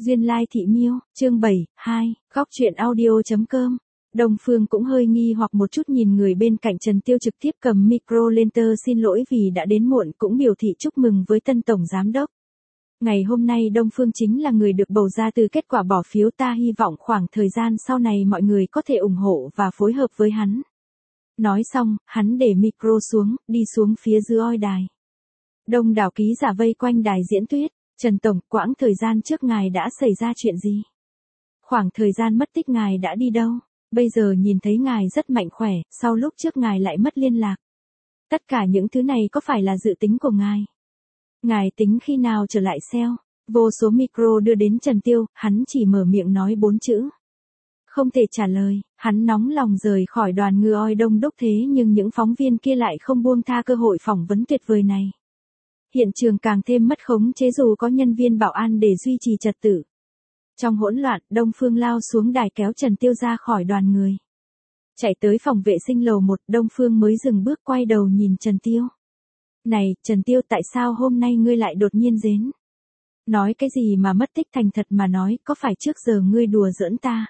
Duyên Lai Thị Miêu, chương 7, 2, góc truyện audio.com. Đông Phương cũng hơi nghi hoặc một chút nhìn người bên cạnh Trần Tiêu trực tiếp cầm micro lên xin lỗi vì đã đến muộn, cũng biểu thị chúc mừng với tân tổng giám đốc. Ngày hôm nay Đông Phương chính là người được bầu ra từ kết quả bỏ phiếu, ta hy vọng khoảng thời gian sau này mọi người có thể ủng hộ và phối hợp với hắn. Nói xong, hắn để micro xuống, đi xuống phía dưới oi đài. Đông đảo ký giả vây quanh đài diễn thuyết. Trần Tổng, quãng thời gian trước ngài đã xảy ra chuyện gì? Khoảng thời gian mất tích ngài đã đi đâu? Bây giờ nhìn thấy ngài rất mạnh khỏe, sau lúc trước ngài lại mất liên lạc. Tất cả những thứ này có phải là dự tính của ngài? Ngài tính khi nào trở lại SEO? Vô số micro đưa đến Trần Tiêu, hắn chỉ mở miệng nói 4 chữ. Không thể trả lời, hắn nóng lòng rời khỏi đoàn người oi đông đúc, thế nhưng những phóng viên kia lại không buông tha cơ hội phỏng vấn tuyệt vời này. Hiện trường càng thêm mất khống chế dù có nhân viên bảo an để duy trì trật tự. Trong hỗn loạn, Đông Phương lao xuống đài kéo Trần Tiêu ra khỏi đoàn người. Chạy tới phòng vệ sinh lầu 1, Đông Phương mới dừng bước quay đầu nhìn Trần Tiêu. Này, Trần Tiêu, tại sao hôm nay ngươi lại đột nhiên đến? Nói cái gì mà mất tích, thành thật mà nói, có phải trước giờ ngươi đùa giỡn ta?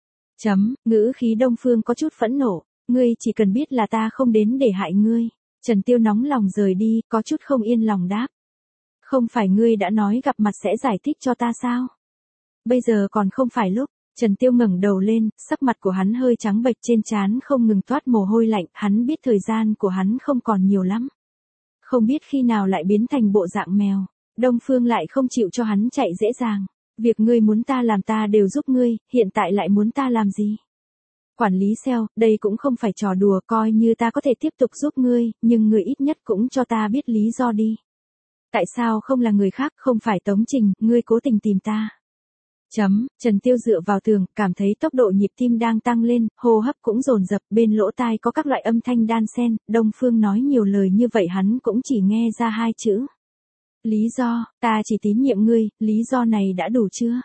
Ngữ khí Đông Phương có chút phẫn nộ, ngươi chỉ cần biết là ta không đến để hại ngươi. Trần Tiêu nóng lòng rời đi, có chút không yên lòng đáp. Không phải ngươi đã nói gặp mặt sẽ giải thích cho ta sao? Bây giờ còn không phải lúc. Trần Tiêu ngẩng đầu lên, sắc mặt của hắn hơi trắng bệch, trên trán không ngừng toát mồ hôi lạnh, hắn biết thời gian của hắn không còn nhiều lắm. Không biết khi nào lại biến thành bộ dạng mèo, Đông Phương lại không chịu cho hắn chạy dễ dàng. Việc ngươi muốn ta làm ta đều giúp ngươi, hiện tại lại muốn ta làm gì? Quản lý SEO, đây cũng không phải trò đùa, coi như ta có thể tiếp tục giúp ngươi, nhưng ngươi ít nhất cũng cho ta biết lý do đi. Tại sao không là người khác, không phải Tống Trình, ngươi cố tình tìm ta? Trần Tiêu dựa vào tường, cảm thấy tốc độ nhịp tim đang tăng lên, hô hấp cũng dồn dập, bên lỗ tai có các loại âm thanh đan xen, Đông Phương nói nhiều lời như vậy hắn cũng chỉ nghe ra 2 chữ. Lý do, ta chỉ tín nhiệm ngươi, lý do này đã đủ chưa?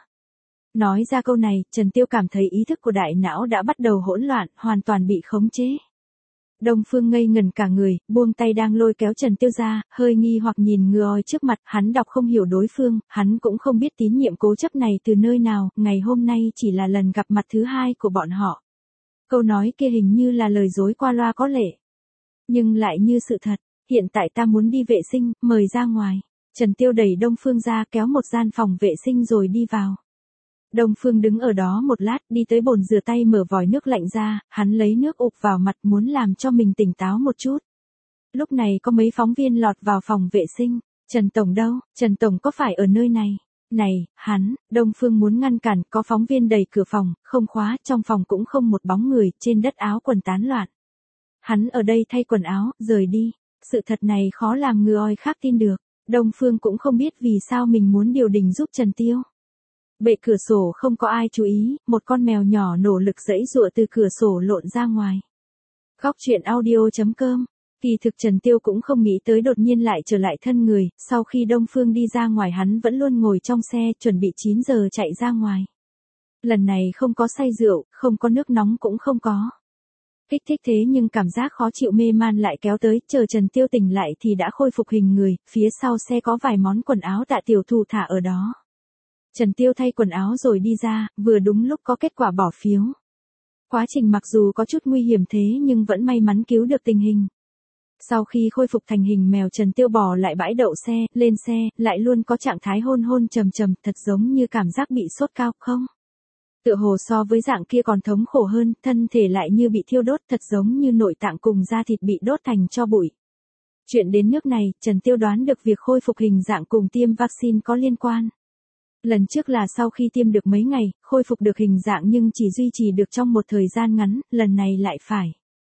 Nói ra câu này, Trần Tiêu cảm thấy ý thức của đại não đã bắt đầu hỗn loạn, hoàn toàn bị khống chế. Đông Phương ngây ngẩn cả người, buông tay đang lôi kéo Trần Tiêu ra, hơi nghi hoặc nhìn người trước mặt, hắn đọc không hiểu đối phương, hắn cũng không biết tín nhiệm cố chấp này từ nơi nào, ngày hôm nay chỉ là lần gặp mặt thứ 2 của bọn họ. Câu nói kia hình như là lời dối qua loa có lệ, nhưng lại như sự thật. Hiện tại ta muốn đi vệ sinh, mời ra ngoài. Trần Tiêu đẩy Đông Phương ra, kéo một gian phòng vệ sinh rồi đi vào. Đông Phương đứng ở đó một lát, đi tới bồn rửa tay mở vòi nước lạnh ra, hắn lấy nước ụp vào mặt muốn làm cho mình tỉnh táo một chút. Lúc này có mấy phóng viên lọt vào phòng vệ sinh. Trần Tổng đâu? Trần Tổng có phải ở nơi này? Này, Đông Phương muốn ngăn cản, có phóng viên đẩy cửa phòng, không khóa, trong phòng cũng không một bóng người, trên đất áo quần tán loạn. Hắn ở đây thay quần áo, rời đi. Sự thật này khó làm người khác tin được. Đông Phương cũng không biết vì sao mình muốn điều đình giúp Trần Tiêu. Bệ cửa sổ không có ai chú ý, một con mèo nhỏ nỗ lực giãy giụa từ cửa sổ lộn ra ngoài. Góc truyện audio.com. Kỳ thực Trần Tiêu cũng không nghĩ tới đột nhiên lại trở lại thân người, sau khi Đông Phương đi ra ngoài hắn vẫn luôn ngồi trong xe, chuẩn bị 9 giờ chạy ra ngoài. Lần này không có say rượu, không có nước nóng cũng không có. Kích thích thế nhưng cảm giác khó chịu mê man lại kéo tới, chờ Trần Tiêu tỉnh lại thì đã khôi phục hình người, phía sau xe có vài món quần áo Tạ tiểu thư thả ở đó. Trần Tiêu thay quần áo rồi đi ra, vừa đúng lúc có kết quả bỏ phiếu. Quá trình mặc dù có chút nguy hiểm thế nhưng vẫn may mắn cứu được tình hình. Sau khi khôi phục thành hình mèo, Trần Tiêu bỏ lại bãi đậu xe, lên xe, lại luôn có trạng thái hôn hôn trầm trầm, thật giống như cảm giác bị sốt cao không? Tựa hồ so với dạng kia còn thống khổ hơn, thân thể lại như bị thiêu đốt, thật giống như nội tạng cùng da thịt bị đốt thành tro bụi. Chuyện đến nước này, Trần Tiêu đoán được việc khôi phục hình dạng cùng tiêm vaccine có liên quan. Lần trước là sau khi tiêm được mấy ngày, khôi phục được hình dạng nhưng chỉ duy trì được trong một thời gian ngắn, lần này lại phải.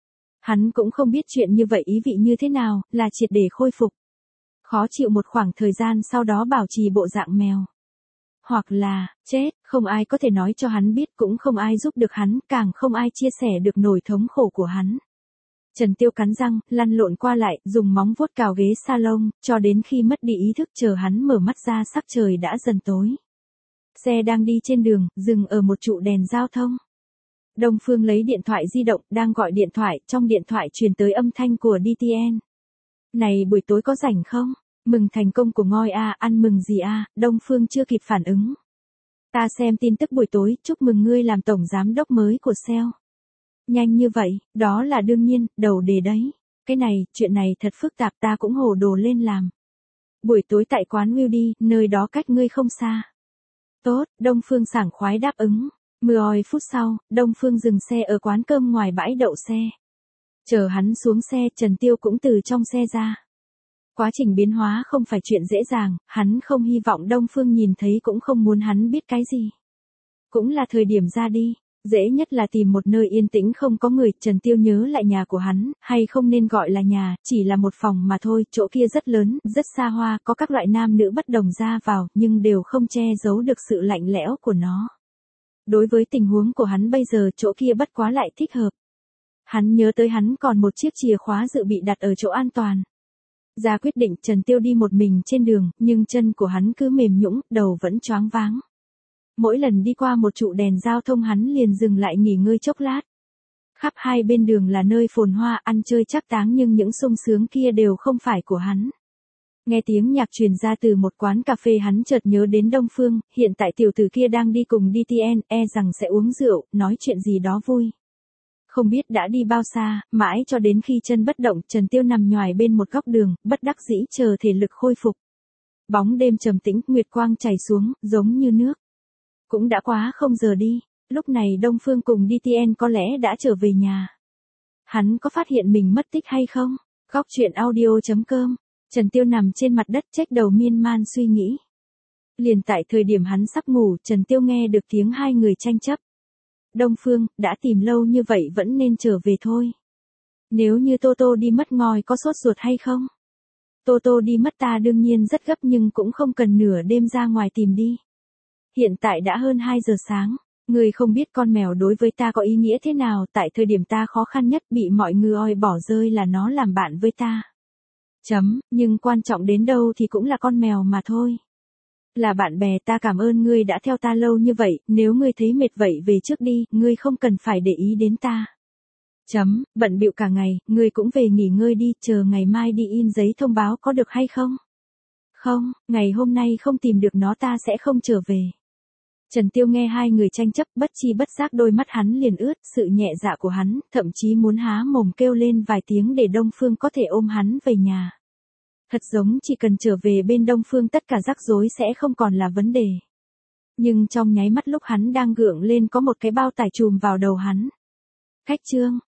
Hắn cũng không biết chuyện như vậy ý vị như thế nào, là triệt để khôi phục. Khó chịu một khoảng thời gian sau đó bảo trì bộ dạng mèo. Hoặc là, chết, không ai có thể nói cho hắn biết, cũng không ai giúp được hắn, càng không ai chia sẻ được nỗi thống khổ của hắn. Trần Tiêu cắn răng, lăn lộn qua lại, dùng móng vuốt cào ghế salon, cho đến khi mất đi ý thức, chờ hắn mở mắt ra sắc trời đã dần tối. Xe đang đi trên đường, dừng ở một trụ đèn giao thông. Đông Phương lấy điện thoại di động, đang gọi điện thoại, trong điện thoại truyền tới âm thanh của DTN. Này buổi tối có rảnh không? Mừng thành công của ngôi a, ăn mừng gì a? Đông Phương chưa kịp phản ứng. Ta xem tin tức buổi tối, chúc mừng ngươi làm tổng giám đốc mới của Shell. Nhanh như vậy, đó là đương nhiên, đầu đề đấy. Cái này, chuyện này thật phức tạp, ta cũng hồ đồ lên làm. Buổi tối tại quán Wildy, nơi đó cách ngươi không xa. Tốt, Đông Phương sảng khoái đáp ứng. 10 phút sau, Đông Phương dừng xe ở quán cơm ngoài bãi đậu xe. Chờ hắn xuống xe, Trần Tiêu cũng từ trong xe ra. Quá trình biến hóa không phải chuyện dễ dàng, hắn không hy vọng Đông Phương nhìn thấy cũng không muốn hắn biết cái gì. Cũng là thời điểm ra đi. Dễ nhất là tìm một nơi yên tĩnh không có người, Trần Tiêu nhớ lại nhà của hắn, hay không nên gọi là nhà, chỉ là một phòng mà thôi, chỗ kia rất lớn, rất xa hoa, có các loại nam nữ bất đồng ra vào, nhưng đều không che giấu được sự lạnh lẽo của nó. Đối với tình huống của hắn bây giờ chỗ kia bất quá lại thích hợp. Hắn nhớ tới hắn còn một chiếc chìa khóa dự bị đặt ở chỗ an toàn. Ra quyết định Trần Tiêu đi một mình trên đường, nhưng chân của hắn cứ mềm nhũn, đầu vẫn choáng váng. Mỗi lần đi qua một trụ đèn giao thông hắn liền dừng lại nghỉ ngơi chốc lát. Khắp hai bên đường là nơi phồn hoa ăn chơi trác táng nhưng những sung sướng kia đều không phải của hắn. Nghe tiếng nhạc truyền ra từ một quán cà phê hắn chợt nhớ đến Đông Phương, hiện tại tiểu tử kia đang đi cùng DTN, e rằng sẽ uống rượu, nói chuyện gì đó vui. Không biết đã đi bao xa, mãi cho đến khi chân bất động, Trần Tiêu nằm nhoài bên một góc đường, bất đắc dĩ chờ thể lực khôi phục. Bóng đêm trầm tĩnh, nguyệt quang chảy xuống, giống như nước. Cũng đã quá không giờ đi, lúc này Đông Phương cùng DTN có lẽ đã trở về nhà. Hắn có phát hiện mình mất tích hay không? Góc chuyện audio.com. Trần Tiêu nằm trên mặt đất chếch đầu miên man suy nghĩ. Liền tại thời điểm hắn sắp ngủ, Trần Tiêu nghe được tiếng hai người tranh chấp. Đông Phương, đã tìm lâu như vậy vẫn nên trở về thôi. Nếu như Tô Tô đi mất ngòi có sốt ruột hay không? Tô Tô đi mất ta đương nhiên rất gấp nhưng cũng không cần nửa đêm ra ngoài tìm đi. Hiện tại đã hơn 2 giờ sáng, người không biết con mèo đối với ta có ý nghĩa thế nào, tại thời điểm ta khó khăn nhất bị mọi người bỏ rơi là nó làm bạn với ta. Nhưng quan trọng đến đâu thì cũng là con mèo mà thôi. Là bạn bè, ta cảm ơn ngươi đã theo ta lâu như vậy, nếu ngươi thấy mệt vậy về trước đi, ngươi không cần phải để ý đến ta. Bận bịu cả ngày, ngươi cũng về nghỉ ngơi đi, chờ ngày mai đi in giấy thông báo có được hay không? Không, ngày hôm nay không tìm được nó ta sẽ không trở về. Trần Tiêu nghe hai người tranh chấp, bất chi bất giác đôi mắt hắn liền ướt, sự nhẹ dạ của hắn, thậm chí muốn há mồm kêu lên vài tiếng để Đông Phương có thể ôm hắn về nhà. Thật giống chỉ cần trở về bên Đông Phương tất cả rắc rối sẽ không còn là vấn đề. Nhưng trong nháy mắt lúc hắn đang gượng lên có một cái bao tải chùm vào đầu hắn. Khách trương,